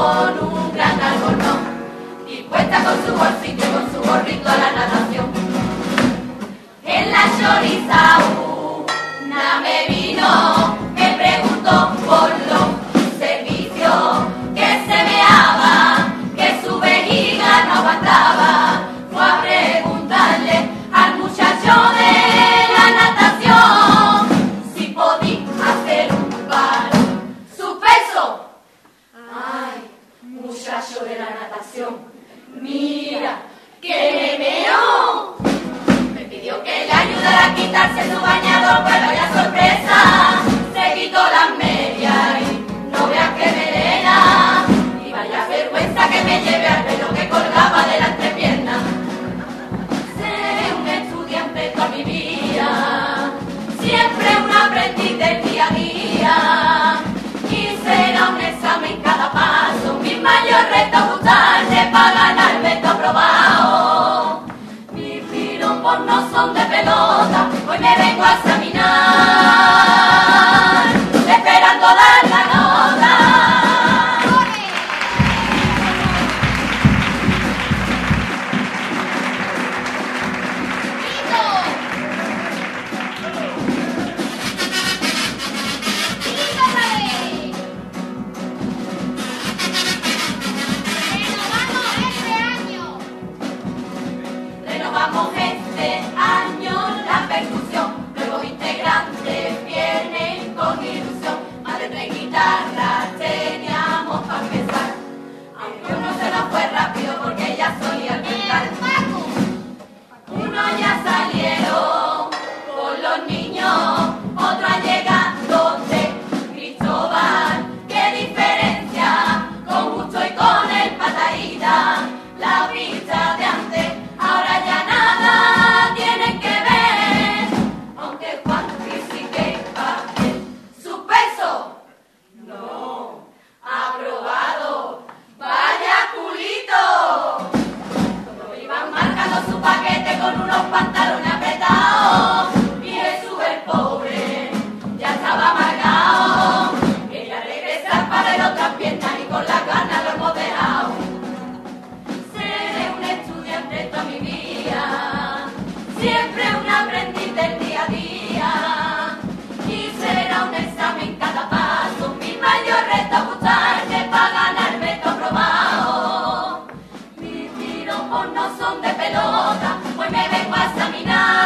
con un gran algodón, dispuesta con su bolsito y con su gorrito a la natación. En la choriza una me vino, me preguntó por los servicios que se meaba, que su vejiga no aguantaba. Fue a preguntarle al muchacho de la natación si podía hacer un par su peso. Ay, muchacho de la natación, mira que me meó. Me pidió que le ayudara a quitarse su bañador, pero vaya sorpresa, se quitó las medias y no veas que melena. Y vaya vergüenza que me lleve al pelo que colgaba de la entrepierna. Seré un estudiante toda mi vida, siempre un aprendiz del día a día. Y será un examen cada paso, mi mayor reto gustarle para ganarme esto aprobado. Mis piropos no son de pelota, hoy me vengo a examinar, esperando dar la nota. Renovamos este año la percusión, nuevos integrantes vienen con ilusión, más de 3 guitarras teníamos para empezar, aunque uno se nos fue rápido porque ya solía cantar. Uno ya salieron con los niños, otro ha llegado de Cristóbal. Qué diferencia con Justo y con el Pataída, la pista de antes ahora ya nada tienen que ver, aunque Juanqui sí que pague su peso. No, aprobado, vaya culito. Cuando iban marcando su paquete con unos pantalones apretados, y Jesús el pobre ya estaba amargado. Quería regresar para ver otras piernas y con las ganas lo hemos dejado. Seré un estudiante toda mi vida, siempre un aprendiz del día a día. Y será un examen cada paso, mi mayor reto gustarle para ganarme esto aprobado. Mis piropos no son de pelota, hoy me vengo a examinar.